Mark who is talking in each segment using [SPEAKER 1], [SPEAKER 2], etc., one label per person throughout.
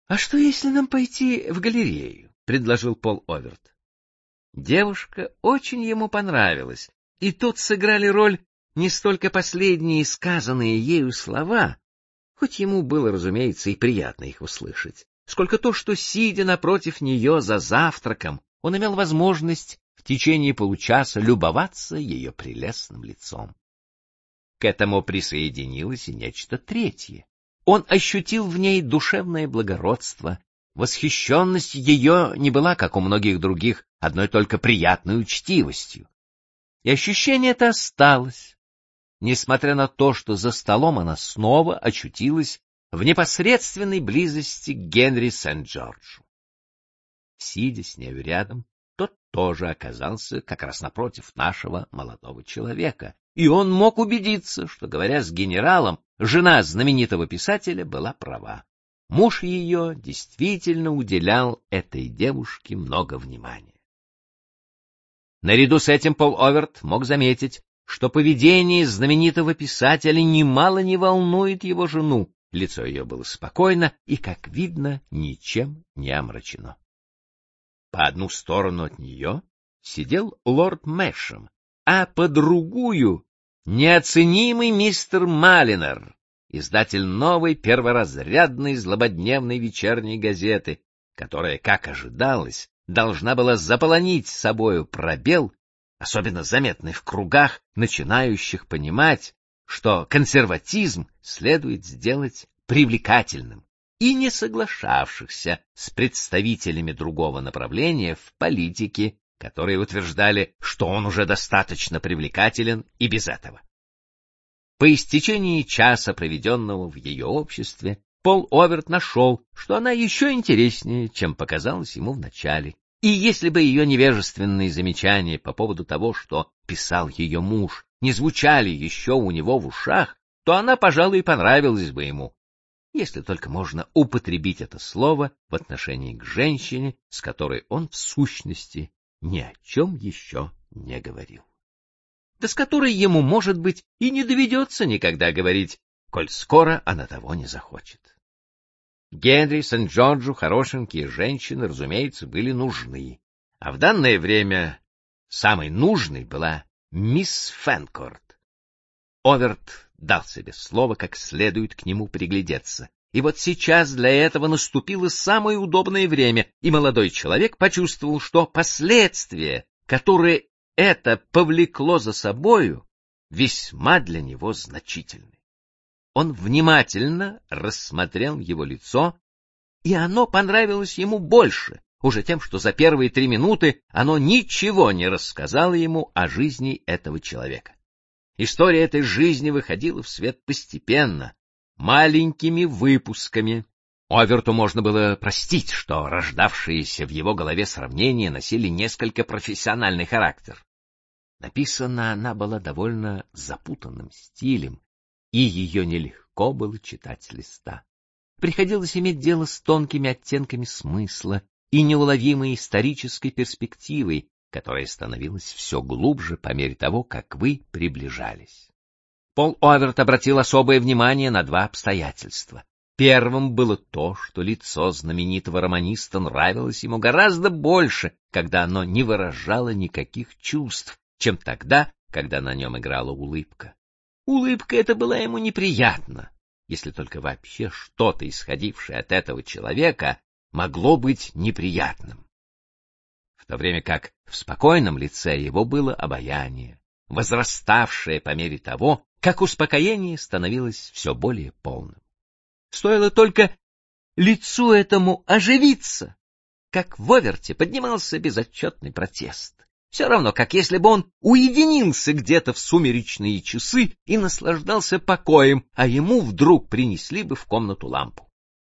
[SPEAKER 1] — А что, если нам пойти в галерею? — предложил Пол Оверт. Девушка очень ему понравилась, и тут сыграли роль не столько последние сказанные ею слова, хоть ему было, разумеется, и приятно их услышать, сколько то, что, сидя напротив нее за завтраком, он имел возможность в течение получаса любоваться ее прелестным лицом. К этому присоединилось и нечто третье. Он ощутил в ней душевное благородство. Восхищенность ее не была, как у многих других, одной только приятной учтивостью. И ощущение это осталось, несмотря на то, что за столом она снова очутилась в непосредственной близости к Генри Сент-Джорджу. Сидя с нею рядом, тот тоже оказался как раз напротив нашего молодого человека, и он мог убедиться, что, говоря с генералом, жена знаменитого писателя была права. Муж ее действительно уделял этой девушке много внимания. Наряду с этим Пол Оверт мог заметить, что поведение знаменитого писателя немало не волнует его жену. Лицо ее было спокойно и, как видно, ничем не омрачено. По одну сторону от нее сидел лорд Мэшем, а по другую — неоценимый мистер Малинер, издатель новой перворазрядной злободневной вечерней газеты, которая, как ожидалось, должна была заполонить собою пробел, особенно заметный в кругах, начинающих понимать, что консерватизм следует сделать привлекательным, и не соглашавшихся с представителями другого направления в политике, которые утверждали, что он уже достаточно привлекателен и без этого. По истечении часа, проведенного в ее обществе, Пол Оверт нашел, что она еще интереснее, чем показалось ему вначале, и если бы ее невежественные замечания по поводу того, что писал ее муж, не звучали еще у него в ушах, то она, пожалуй, и понравилась бы ему, если только можно употребить это слово в отношении к женщине, с которой он в сущности ни о чем еще не говорил. Да с которой ему, может быть, и не доведется никогда говорить, коль скоро она того не захочет. Генри Сент-Джорджу хорошенькие женщины, разумеется, были нужны, а в данное время самой нужной была мисс Фенкорт. Оверт дал себе слово как следует к нему приглядеться, и вот сейчас для этого наступило самое удобное время, и молодой человек почувствовал, что последствия, которые это повлекло за собою, весьма для него значительны. Он внимательно рассмотрел его лицо, и оно понравилось ему больше, уже тем, что за первые 3 минуты оно ничего не рассказало ему о жизни этого человека. История этой жизни выходила в свет постепенно, маленькими выпусками. Оверту можно было простить, что рождавшиеся в его голове сравнения носили несколько профессиональный характер. Написана она была довольно запутанным стилем, и ее нелегко было читать с листа. Приходилось иметь дело с тонкими оттенками смысла и неуловимой исторической перспективой, которая становилась все глубже по мере того, как вы приближались. Пол Оверт обратил особое внимание на 2 обстоятельства. Первым было то, что лицо знаменитого романиста нравилось ему гораздо больше, когда оно не выражало никаких чувств, чем тогда, когда на нем играла улыбка. Улыбка эта была ему неприятна, если только вообще что-то, исходившее от этого человека, могло быть неприятным. В то время как в спокойном лице его было обаяние, возраставшее по мере того, как успокоение становилось все более полным. Стоило только лицу этому оживиться, как в Оверте поднимался безотчетный протест. Все равно, как если бы он уединился где-то в сумеречные часы и наслаждался покоем, а ему вдруг принесли бы в комнату лампу.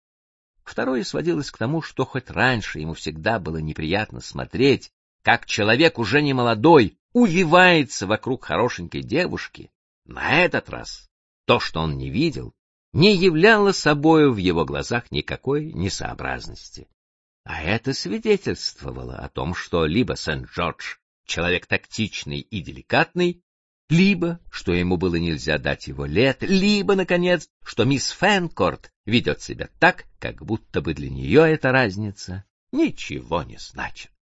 [SPEAKER 1] Второе сводилось к тому, что хоть раньше ему всегда было неприятно смотреть, как человек уже не молодой увивается вокруг хорошенькой девушки, на этот раз то, что он не видел, не являло собою в его глазах никакой несообразности. А это свидетельствовало о том, что либо Сент-Джордж человек тактичный и деликатный, либо, что ему было нельзя дать его лет, либо, наконец, что мисс Фэнкорт ведет себя так, как будто бы для нее эта разница ничего не значит.